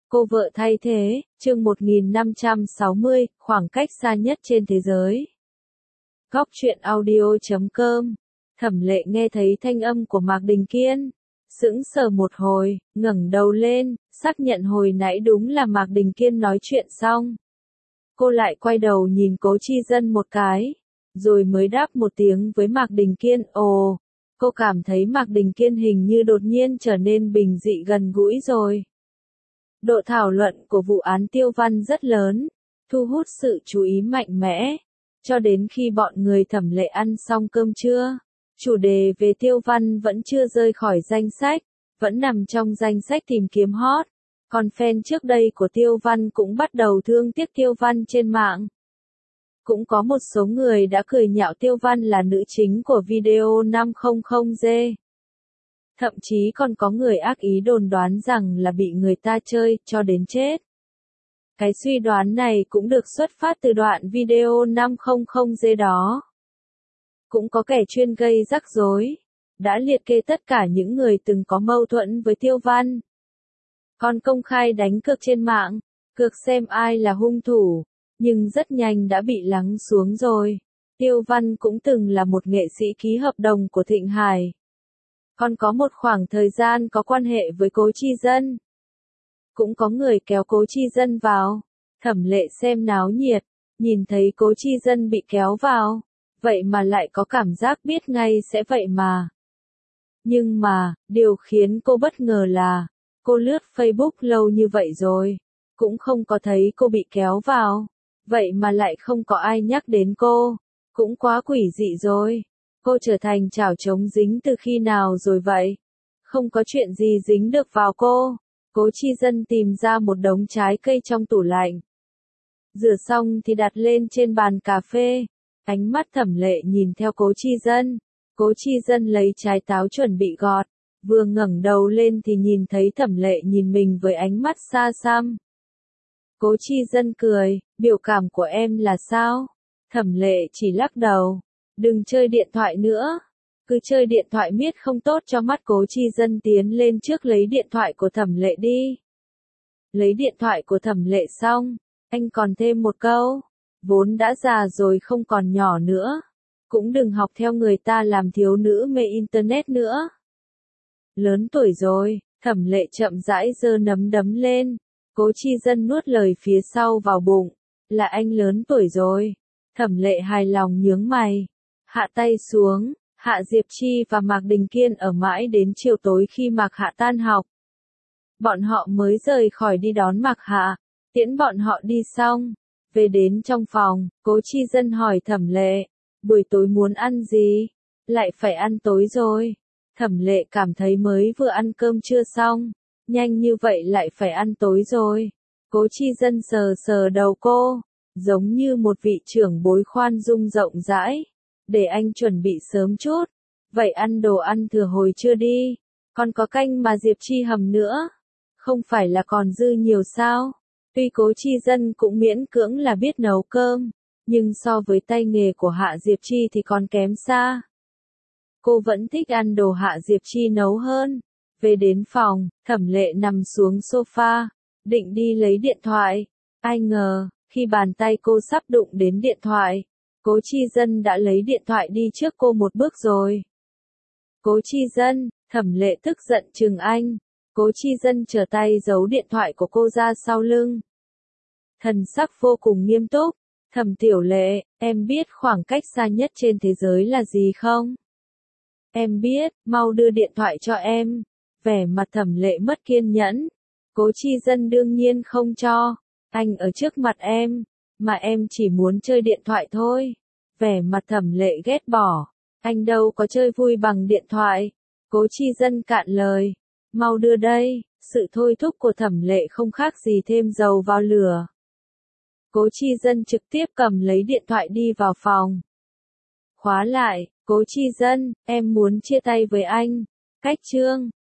Cô vợ thay thế, chương 1560, khoảng cách xa nhất trên thế giới. Góc truyện audio.com. Thẩm Lệ nghe thấy thanh âm của Mạc Đình Kiên, sững sờ một hồi, ngẩng đầu lên, xác nhận hồi nãy đúng là Mạc Đình Kiên nói chuyện xong. Cô lại quay đầu nhìn Cố Chi Dân một cái, rồi mới đáp một tiếng với Mạc Đình Kiên. Ồ, cô cảm thấy Mạc Đình Kiên hình như đột nhiên trở nên bình dị gần gũi rồi. Độ thảo luận của vụ án Tiêu Văn rất lớn, thu hút sự chú ý mạnh mẽ, cho đến khi bọn người Thẩm Lệ ăn xong cơm trưa. Chủ đề về Tiêu Văn vẫn chưa rơi khỏi danh sách, vẫn nằm trong danh sách tìm kiếm hot. Còn fan trước đây của Tiêu Văn cũng bắt đầu thương tiếc Tiêu Văn trên mạng. Cũng có một số người đã cười nhạo Tiêu Văn là nữ chính của video 500G. Thậm chí còn có người ác ý đồn đoán rằng là bị người ta chơi cho đến chết. Cái suy đoán này cũng được xuất phát từ đoạn video 500G đó. Cũng có kẻ chuyên gây rắc rối, đã liệt kê tất cả những người từng có mâu thuẫn với Tiêu Văn. Còn công khai đánh cược trên mạng, cược xem ai là hung thủ, nhưng rất nhanh đã bị lắng xuống rồi. Tiêu Văn cũng từng là một nghệ sĩ ký hợp đồng của Thịnh Hải. Còn có một khoảng thời gian có quan hệ với Cố Chi Dân. Cũng có người kéo Cố Chi Dân vào. Thẩm Lệ xem náo nhiệt, nhìn thấy Cố Chi Dân bị kéo vào, vậy mà lại có cảm giác biết ngay sẽ vậy mà. Nhưng mà, điều khiến cô bất ngờ là, cô lướt Facebook lâu như vậy rồi, cũng không có thấy cô bị kéo vào, vậy mà lại không có ai nhắc đến cô, cũng quá quỷ dị rồi. Cô trở thành chảo chống dính từ khi nào rồi vậy? Không có chuyện gì dính được vào cô. Cố Chi Dân tìm ra một đống trái cây trong tủ lạnh. Rửa xong thì đặt lên trên bàn cà phê. Ánh mắt Thẩm Lệ nhìn theo Cố Chi Dân. Cố Chi Dân lấy trái táo chuẩn bị gọt. Vừa ngẩng đầu lên thì nhìn thấy Thẩm Lệ nhìn mình với ánh mắt xa xăm. Cố Chi Dân cười, biểu cảm của em là sao? Thẩm Lệ chỉ lắc đầu. Đừng chơi điện thoại nữa. Cứ chơi điện thoại miết không tốt cho mắt. Cố Chi Dân tiến lên trước lấy điện thoại của Thẩm Lệ đi. Lấy điện thoại của Thẩm Lệ xong, anh còn thêm một câu. Vốn đã già rồi không còn nhỏ nữa. Cũng đừng học theo người ta làm thiếu nữ mê internet nữa. Lớn tuổi rồi, Thẩm Lệ chậm rãi giơ nắm đấm lên. Cố Chi Dân nuốt lời phía sau vào bụng. Là anh lớn tuổi rồi. Thẩm Lệ hài lòng nhướng mày. Hạ tay xuống, Hạ Diệp Chi và Mạc Đình Kiên ở mãi đến chiều tối khi Mạc Hạ tan học. Bọn họ mới rời khỏi đi đón Mạc Hạ, tiễn bọn họ đi xong. Về đến trong phòng, Cố Chi Dân hỏi Thẩm Lệ, buổi tối muốn ăn gì? Lại phải ăn tối rồi. Thẩm Lệ cảm thấy mới vừa ăn cơm trưa xong, nhanh như vậy lại phải ăn tối rồi. Cố Chi Dân sờ sờ đầu cô, giống như một vị trưởng bối khoan dung rộng rãi. Để anh chuẩn bị sớm chút. Vậy ăn đồ ăn thừa hồi trưa đi. Còn có canh mà Diệp Chi hầm nữa. Không phải là còn dư nhiều sao? Tuy Cố Chi Dân cũng miễn cưỡng là biết nấu cơm, nhưng so với tay nghề của Hạ Diệp Chi thì còn kém xa. Cô vẫn thích ăn đồ Hạ Diệp Chi nấu hơn. Về đến phòng, Thẩm Lệ nằm xuống sofa, định đi lấy điện thoại. Ai ngờ, khi bàn tay cô sắp đụng đến điện thoại, Cố Chi Dân đã lấy điện thoại đi trước cô một bước rồi. Cố Chi Dân, Thẩm Lệ tức giận trừng anh. Cố Chi Dân trở tay giấu điện thoại của cô ra sau lưng. Thần sắc vô cùng nghiêm túc. Thẩm Tiểu Lệ, em biết khoảng cách xa nhất trên thế giới là gì không? Em biết, mau đưa điện thoại cho em. Vẻ mặt Thẩm Lệ mất kiên nhẫn. Cố Chi Dân đương nhiên không cho. Anh ở trước mặt em, mà em chỉ muốn chơi điện thoại thôi. Vẻ mặt Thẩm Lệ ghét bỏ. Anh đâu có chơi vui bằng điện thoại. Cố Chi Dân cạn lời. Mau đưa đây. Sự thôi thúc của Thẩm Lệ không khác gì thêm dầu vào lửa. Cố Chi Dân trực tiếp cầm lấy điện thoại đi vào phòng. Khóa lại. Cố Chi Dân, em muốn chia tay với anh. Cách chương.